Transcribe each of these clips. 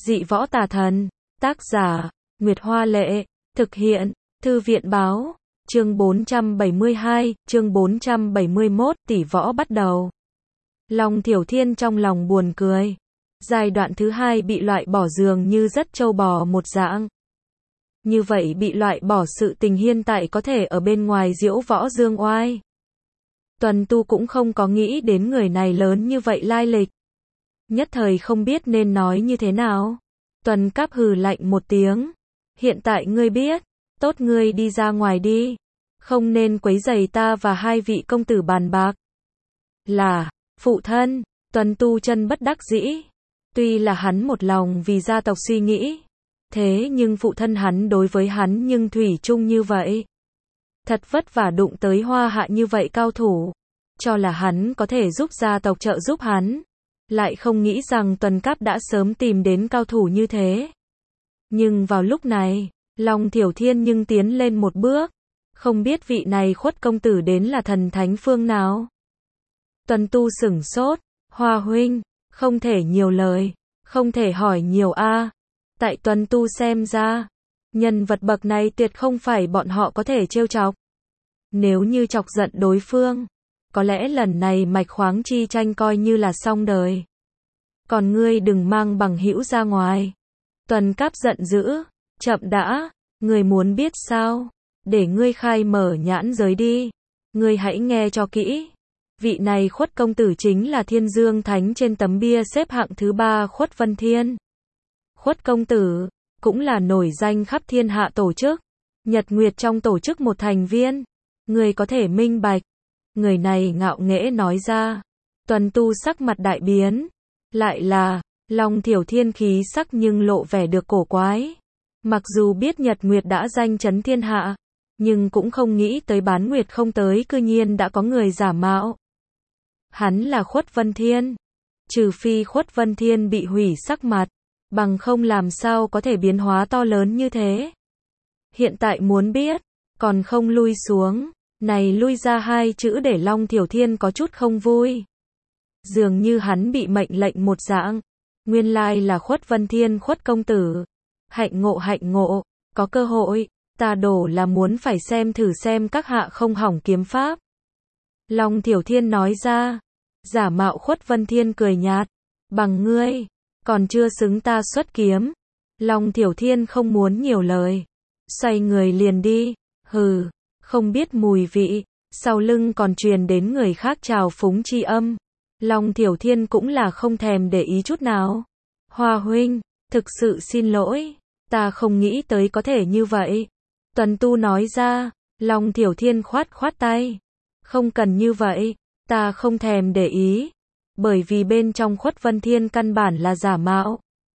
Dị võ tà thần. Tác giả, Nguyệt Hoa Lệ. Thực hiện, Thư viện Báo. Chương 472, chương 471, tỷ võ bắt đầu. Long Thiểu Thiên trong lòng buồn cười. Giai đoạn thứ 2 bị loại bỏ dường như rất trâu bò một dạng. Như vậy bị loại bỏ sự tình hiện tại có thể ở bên ngoài diễu võ dương oai. Tuần Tu cũng không có nghĩ đến người này lớn như vậy lai lịch. Nhất thời không biết nên nói như thế nào. Tuần Cáp hừ lạnh một tiếng. Hiện tại ngươi biết, tốt ngươi đi ra ngoài đi. Không nên quấy rầy ta và hai vị công tử bàn bạc. Là, phụ thân, Tuần Tu chân bất đắc dĩ. Tuy là hắn một lòng vì gia tộc suy nghĩ. Thế nhưng phụ thân hắn đối với hắn nhưng thủy chung như vậy. Thật vất vả đụng tới Hoa Hạ như vậy cao thủ. Cho là hắn có thể giúp gia tộc trợ giúp hắn. Lại không nghĩ rằng Tuần Cáp đã sớm tìm đến cao thủ như thế. Nhưng vào lúc này, Long Thiểu Thiên nhưng tiến lên một bước. Không biết vị này Khuất công tử đến là thần thánh phương nào. Tuần Tu sửng sốt. Hoa huynh, không thể nhiều lời. Không thể hỏi nhiều a. Tại Tuần Tu xem ra, nhân vật bậc này tuyệt không phải bọn họ có thể trêu chọc. Nếu như chọc giận đối phương, có lẽ lần này mạch khoáng chi tranh coi như là xong đời. Còn ngươi đừng mang bằng hữu ra ngoài. Tuần Cáp giận dữ. Chậm đã, ngươi muốn biết sao? Để ngươi khai mở nhãn giới đi. Ngươi hãy nghe cho kỹ. Vị này Khuất công tử chính là Thiên Dương Thánh trên tấm bia xếp hạng thứ 3 Khuất Vân Thiên. Khuất công tử, cũng là nổi danh khắp thiên hạ tổ chức. Nhật Nguyệt trong tổ chức một thành viên. Người có thể minh bạch. Người này ngạo nghễ nói ra. Tuần Tu sắc mặt đại biến. Lại là, Long Thiểu Thiên khí sắc nhưng lộ vẻ được cổ quái. Mặc dù biết Nhật Nguyệt đã danh chấn thiên hạ, nhưng cũng không nghĩ tới Bán Nguyệt không tới cư nhiên đã có người giả mạo. Hắn là Khuất Vân Thiên. Trừ phi Khuất Vân Thiên bị hủy sắc mặt, bằng không làm sao có thể biến hóa to lớn như thế. Hiện tại muốn biết, còn không lui xuống. Này lui ra hai chữ để Long Thiểu Thiên có chút không vui. Dường như hắn bị mệnh lệnh một dạng. Nguyên lai là Khuất Vân Thiên Khuất công tử. Hạnh ngộ, có cơ hội, ta đổ là muốn phải xem thử xem các hạ không hỏng kiếm pháp. Long Thiểu Thiên nói ra. Giả mạo Khuất Vân Thiên cười nhạt. Bằng ngươi, còn chưa xứng ta xuất kiếm. Long Thiểu Thiên không muốn nhiều lời. Xoay người liền đi. Hừ, không biết mùi vị. Sau lưng còn truyền đến người khác chào phúng chi âm. Long Thiểu Thiên cũng là không thèm để ý chút nào. Hoa huynh, thực sự xin lỗi. Ta không nghĩ tới có thể như vậy. Tuần Tu nói ra. Long Thiểu Thiên khoát tay. Không cần như vậy. Ta không thèm để ý. Bởi vì bên trong Khuất Vân Thiên căn bản là giả mạo.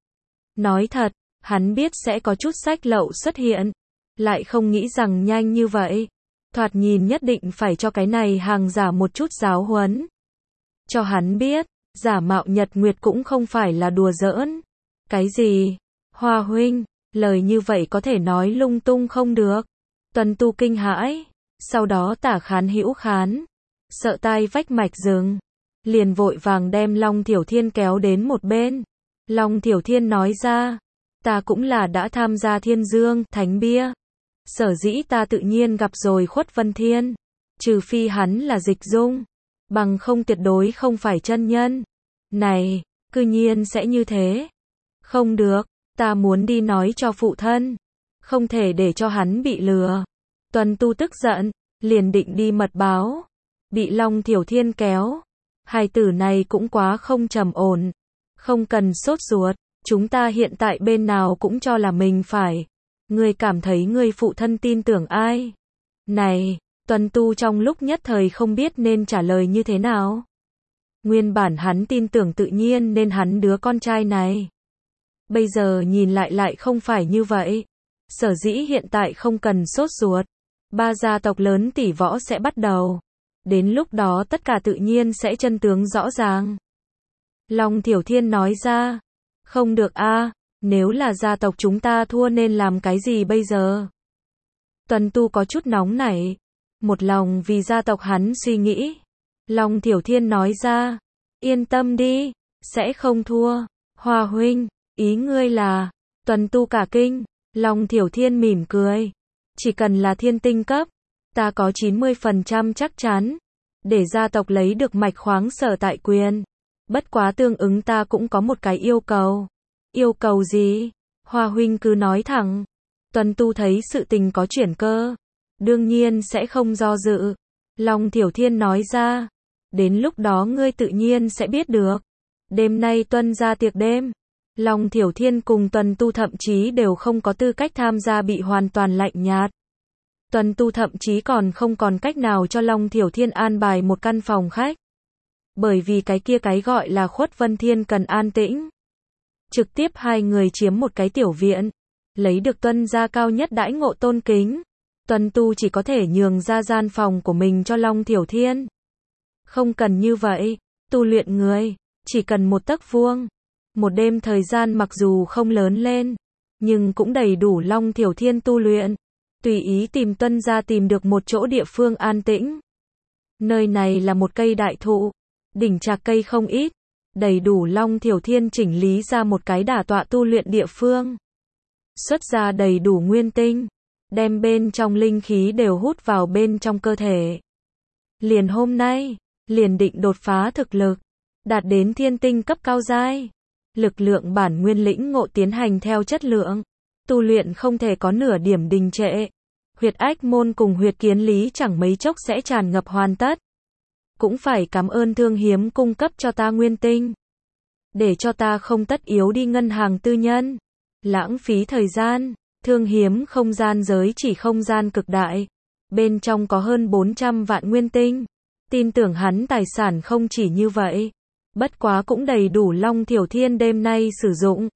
Nói thật, hắn biết sẽ có chút sách lậu xuất hiện. Lại không nghĩ rằng nhanh như vậy. Thoạt nhìn nhất định phải cho cái này hàng giả một chút giáo huấn. Cho hắn biết, giả mạo Nhật Nguyệt cũng không phải là đùa giỡn. Cái gì? Hoa huynh, lời như vậy có thể nói lung tung không được. Tuần Tu kinh hãi. Sau đó Tả Khán hữu khán. Sợ tai vách mạch rừng. Liền vội vàng đem Long Thiểu Thiên kéo đến một bên. Long Thiểu Thiên nói ra. Ta cũng là đã tham gia Thiên Dương Thánh bia. Sở dĩ ta tự nhiên gặp rồi Khuất Vân Thiên. Trừ phi hắn là dịch dung. Bằng không tuyệt đối không phải chân nhân. Này, cư nhiên sẽ như thế. Không được, ta muốn đi nói cho phụ thân. Không thể để cho hắn bị lừa. Tuần Tu tức giận, liền định đi mật báo. Bị Long Thiểu Thiên kéo. Hài tử này cũng quá không trầm ổn. Không cần sốt ruột, chúng ta hiện tại bên nào cũng cho là mình phải. Ngươi cảm thấy ngươi phụ thân tin tưởng ai? Này, Tuần Tu trong lúc nhất thời không biết nên trả lời như thế nào. Nguyên bản hắn tin tưởng tự nhiên nên hắn đứa con trai này. Bây giờ nhìn lại không phải như vậy. Sở dĩ hiện tại không cần sốt ruột. 3 gia tộc lớn tỷ võ sẽ bắt đầu. Đến lúc đó tất cả tự nhiên sẽ chân tướng rõ ràng. Long Thiểu Thiên nói ra. Không được a, nếu là gia tộc chúng ta thua nên làm cái gì bây giờ? Tuần Tu có chút nóng nảy. Một lòng vì gia tộc hắn suy nghĩ. Long Thiểu Thiên nói ra. Yên tâm đi, sẽ không thua. Hoa huynh, Ý ngươi là, Tuần Tu cả kinh, Long Thiểu Thiên mỉm cười. Chỉ cần là thiên tinh cấp, ta có 90% chắc chắn, để gia tộc lấy được mạch khoáng sở tại quyền. Bất quá tương ứng ta cũng có một cái yêu cầu. Yêu cầu gì? Hoa huynh cứ nói thẳng. Tuần Tu thấy sự tình có chuyển cơ, đương nhiên sẽ không do dự. Long Thiểu Thiên nói ra, đến lúc đó ngươi tự nhiên sẽ biết được. Đêm nay tuân ra tiệc đêm, Long Thiểu Thiên cùng Tuần Tu thậm chí đều không có tư cách tham gia, bị hoàn toàn lạnh nhạt. Tuần Tu thậm chí còn không còn cách nào cho Long Thiểu Thiên an bài một căn phòng khách. Bởi vì cái gọi là Khuất Vân Thiên cần an tĩnh. Trực tiếp hai người chiếm một cái tiểu viện, lấy được tuân gia cao nhất đãi ngộ tôn kính. Tuần Tu chỉ có thể nhường ra gian phòng của mình cho Long Thiểu Thiên. Không cần như vậy, tu luyện người, chỉ cần một tấc vuông. Một đêm thời gian mặc dù không lớn lên, nhưng cũng đầy đủ Long Thiểu Thiên tu luyện. Tùy ý tìm tuân gia tìm được một chỗ địa phương an tĩnh. Nơi này là một cây đại thụ, đỉnh trạc cây không ít, đầy đủ Long Thiểu Thiên chỉnh lý ra một cái đả tọa tu luyện địa phương. Xuất ra đầy đủ nguyên tinh, đem bên trong linh khí đều hút vào bên trong cơ thể. Liền hôm nay, liền định đột phá thực lực, đạt đến thiên tinh cấp cao giai. Lực lượng bản nguyên lĩnh ngộ tiến hành theo chất lượng, tu luyện không thể có nửa điểm đình trệ. Huyệt ách môn cùng huyệt kiến lý chẳng mấy chốc sẽ tràn ngập hoàn tất. Cũng phải cảm ơn Thương Hiếm cung cấp cho ta nguyên tinh, để cho ta không tất yếu đi ngân hàng tư nhân, lãng phí thời gian. Thương Hiếm không gian giới chỉ không gian cực đại, bên trong có hơn 400 vạn nguyên tinh. Tin tưởng hắn tài sản không chỉ như vậy, bất quá cũng đầy đủ Long Thiểu Thiên đêm nay sử dụng.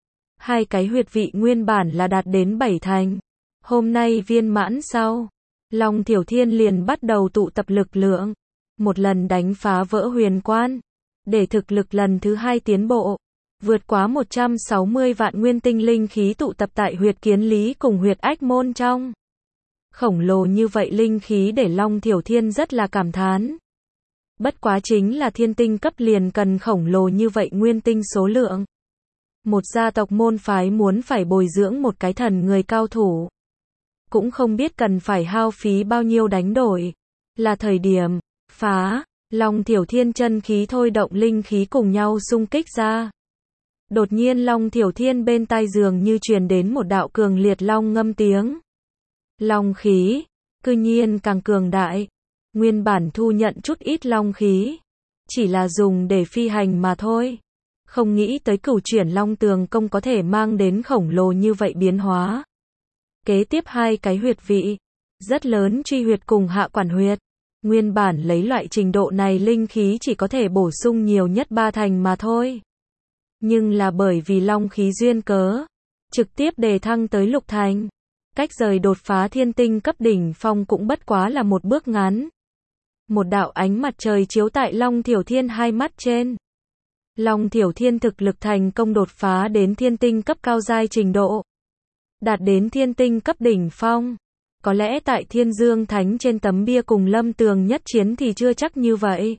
Hai cái huyệt vị nguyên bản là đạt đến 7 thành, hôm nay viên mãn sau, Long Thiểu Thiên liền bắt đầu tụ tập lực lượng, một lần đánh phá vỡ huyền quan, để thực lực lần thứ hai tiến bộ, vượt quá 160 vạn nguyên tinh linh khí tụ tập tại huyệt kiến lý cùng huyệt ách môn trong. Khổng lồ như vậy linh khí để Long Thiểu Thiên rất là cảm thán. Bất quá chính là thiên tinh cấp liền cần khổng lồ như vậy nguyên tinh số lượng. Một gia tộc môn phái muốn phải bồi dưỡng một cái thần người cao thủ, cũng không biết cần phải hao phí bao nhiêu đánh đổi. Là thời điểm phá. Long Thiểu Thiên chân khí thôi động linh khí cùng nhau xung kích ra. Đột nhiên Long Thiểu Thiên bên tai dường như truyền đến một đạo cường liệt long ngâm tiếng. Long khí, cư nhiên càng cường đại. Nguyên bản thu nhận chút ít long khí, chỉ là dùng để phi hành mà thôi. Không nghĩ tới cửu chuyển long tường công có thể mang đến khổng lồ như vậy biến hóa. Kế tiếp hai cái huyệt vị, rất lớn truy huyệt cùng hạ quản huyệt. Nguyên bản lấy loại trình độ này linh khí chỉ có thể bổ sung nhiều nhất 3 thành mà thôi. Nhưng là bởi vì long khí duyên cớ, trực tiếp đề thăng tới lục thành. Cách rời đột phá thiên tinh cấp đỉnh phong cũng bất quá là một bước ngắn. Một đạo ánh mặt trời chiếu tại Long Thiểu Thiên hai mắt trên. Long Thiểu Thiên thực lực thành công đột phá đến thiên tinh cấp cao giai trình độ. Đạt đến thiên tinh cấp đỉnh phong. Có lẽ tại Thiên Dương Thánh trên tấm bia cùng Lâm Tường nhất chiến thì chưa chắc như vậy.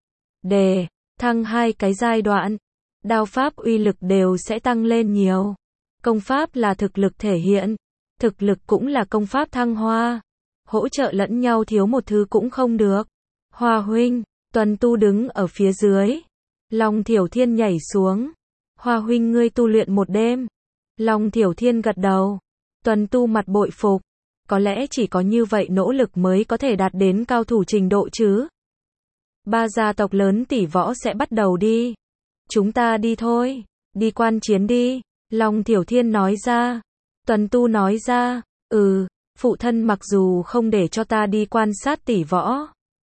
Đề thăng hai cái giai đoạn, đao pháp uy lực đều sẽ tăng lên nhiều. Công pháp là thực lực thể hiện, thực lực cũng là công pháp thăng hoa. Hỗ trợ lẫn nhau thiếu một thứ cũng không được. Hoa huynh, Tuần Tu đứng ở phía dưới. Long Thiểu Thiên nhảy xuống. Hoa huynh ngươi tu luyện một đêm. Long Thiểu Thiên gật đầu. Tuần Tu mặt bội phục. Có lẽ chỉ có như vậy nỗ lực mới có thể đạt đến cao thủ trình độ chứ. Ba gia tộc lớn tỷ võ sẽ bắt đầu đi. Chúng ta đi thôi. Đi quan chiến đi. Long Thiểu Thiên nói ra. Tuần Tu nói ra. Phụ thân mặc dù không để cho ta đi quan sát tỷ võ,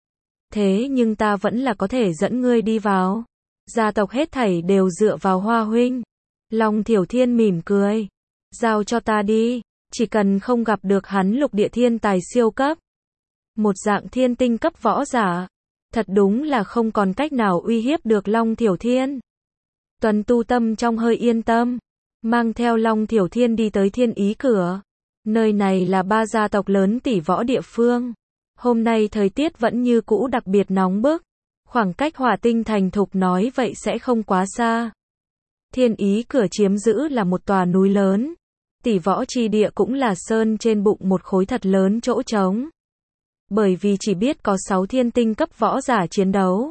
thế nhưng ta vẫn là có thể dẫn ngươi đi vào. Gia tộc hết thảy đều dựa vào Hoa huynh. Long Thiểu Thiên mỉm cười. Giao cho ta đi, chỉ cần không gặp được hắn lục địa thiên tài siêu cấp. Một dạng thiên tinh cấp võ giả. Thật đúng là không còn cách nào uy hiếp được Long Thiểu Thiên. Tuần Tu tâm trong hơi yên tâm, mang theo Long Thiểu Thiên đi tới Thiên Ý cửa. Nơi này là ba gia tộc lớn tỷ võ địa phương. Hôm nay thời tiết vẫn như cũ đặc biệt nóng bức. Khoảng cách Hỏa Tinh thành thục nói vậy sẽ không quá xa. Thiên Ý Cửa chiếm giữ là một tòa núi lớn. Tỷ võ chi địa cũng là sơn trên bụng một khối thật lớn chỗ trống. Bởi vì chỉ biết có 6 thiên tinh cấp võ giả chiến đấu.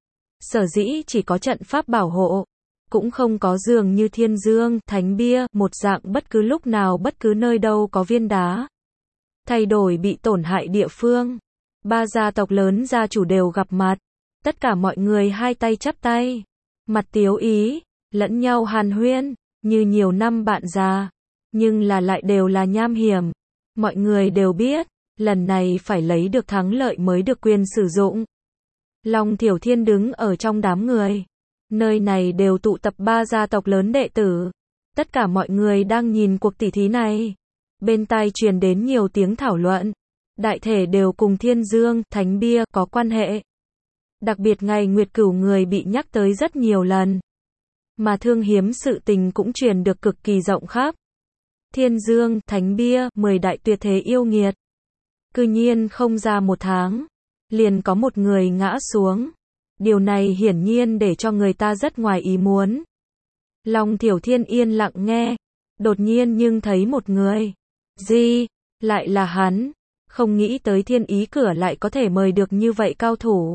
Sở dĩ chỉ có trận pháp bảo hộ. Cũng không có dường như thiên dương, thánh bia, một dạng bất cứ lúc nào bất cứ nơi đâu có viên đá. Thay đổi bị tổn hại địa phương. 3 gia tộc lớn gia chủ đều gặp mặt. Tất cả mọi người hai tay chắp tay. Mặt tiếu ý, lẫn nhau hàn huyên, như nhiều năm bạn già. Nhưng lại đều là nham hiểm. Mọi người đều biết, lần này phải lấy được thắng lợi mới được quyền sử dụng. Long Thiểu Thiên đứng ở trong đám người. Nơi này đều tụ tập 3 gia tộc lớn đệ tử. Tất cả mọi người đang nhìn cuộc tỷ thí này. Bên tai truyền đến nhiều tiếng thảo luận. Đại thể đều cùng Thiên Dương, Thánh Bia có quan hệ. Đặc biệt ngày Nguyệt Cửu người bị nhắc tới rất nhiều lần. Mà thương hiếm sự tình cũng truyền được cực kỳ rộng khắp. Thiên Dương, Thánh Bia, 10 đại tuyệt thế yêu nghiệt. Cư nhiên không ra 1 tháng. Liền có một người ngã xuống. Điều này hiển nhiên để cho người ta rất ngoài ý muốn. Long Thiểu Thiên yên lặng nghe. Đột nhiên nhưng thấy một người. Gì? Lại là hắn. Không nghĩ tới Thiên Ý Cửa lại có thể mời được như vậy cao thủ.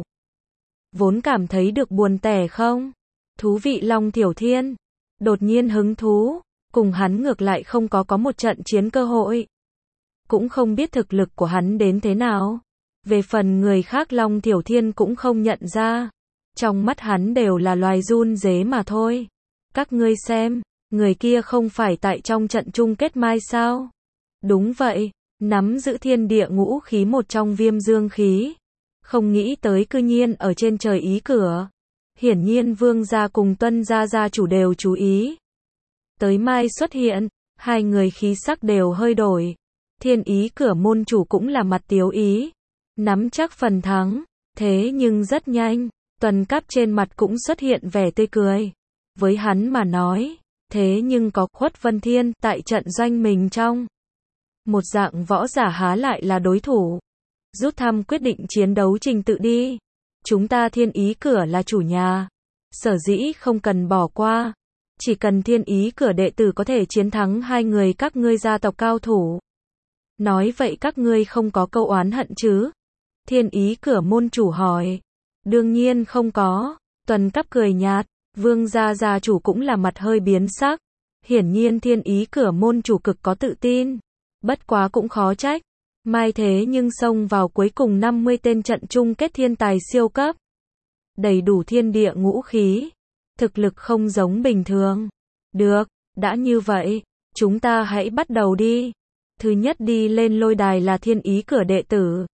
Vốn cảm thấy được buồn tẻ không? Thú vị Long Thiểu Thiên. Đột nhiên hứng thú. Cùng hắn ngược lại không có một trận chiến cơ hội. Cũng không biết thực lực của hắn đến thế nào. Về phần người khác Long Thiểu Thiên cũng không nhận ra. Trong mắt hắn đều là loài run rế mà thôi. Các ngươi xem, người kia không phải tại trong trận chung kết mai sao? Đúng vậy, nắm giữ thiên địa ngũ khí một trong Viêm Dương khí. Không nghĩ tới cư nhiên ở trên trời Ý Cửa. Hiển nhiên Vương gia cùng Tuân gia gia chủ đều chú ý. Tới mai xuất hiện, hai người khí sắc đều hơi đổi. Thiên Ý Cửa môn chủ cũng là mặt tiếu ý. Nắm chắc phần thắng, thế nhưng rất nhanh, Tuần Cáp trên mặt cũng xuất hiện vẻ tươi cười. Với hắn mà nói, thế nhưng có Khuất Vân Thiên tại trận doanh mình trong. Một dạng võ giả há lại là đối thủ. Rút thăm quyết định chiến đấu trình tự đi. Chúng ta Thiên Ý Cửa là chủ nhà. Sở dĩ không cần bỏ qua. Chỉ cần Thiên Ý Cửa đệ tử có thể chiến thắng hai người các ngươi gia tộc cao thủ. Nói vậy các ngươi không có câu oán hận chứ? Thiên Ý Cửa môn chủ hỏi. Đương nhiên không có. Tuần Cáp cười nhạt. Vương gia gia chủ cũng là mặt hơi biến sắc. Hiển nhiên Thiên Ý Cửa môn chủ cực có tự tin. Bất quá cũng khó trách. Mai thế nhưng xông vào cuối cùng 50 tên trận chung kết thiên tài siêu cấp. Đầy đủ thiên địa ngũ khí. Thực lực không giống bình thường. Được, đã như vậy, chúng ta hãy bắt đầu đi. Thứ nhất đi lên lôi đài là Thiên Ý Cửa đệ tử.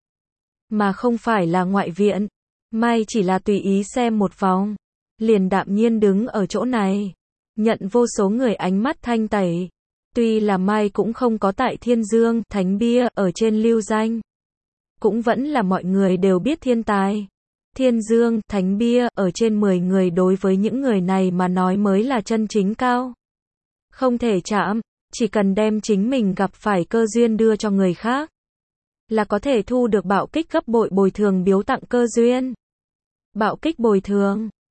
Mà không phải là ngoại viện. Mai chỉ là tùy ý xem một vòng. Liền đạm nhiên đứng ở chỗ này. Nhận vô số người ánh mắt thanh tẩy. Tuy là Mai cũng không có tại Thiên Dương, Thánh Bia ở trên lưu danh. Cũng vẫn là mọi người đều biết thiên tài. Thiên Dương, Thánh Bia ở trên 10 người đối với những người này mà nói mới là chân chính cao. Không thể chạm, chỉ cần đem chính mình gặp phải cơ duyên đưa cho người khác. Là có thể thu được bạo kích gấp bội bồi thường biếu tặng cơ duyên. Bạo kích bồi thường,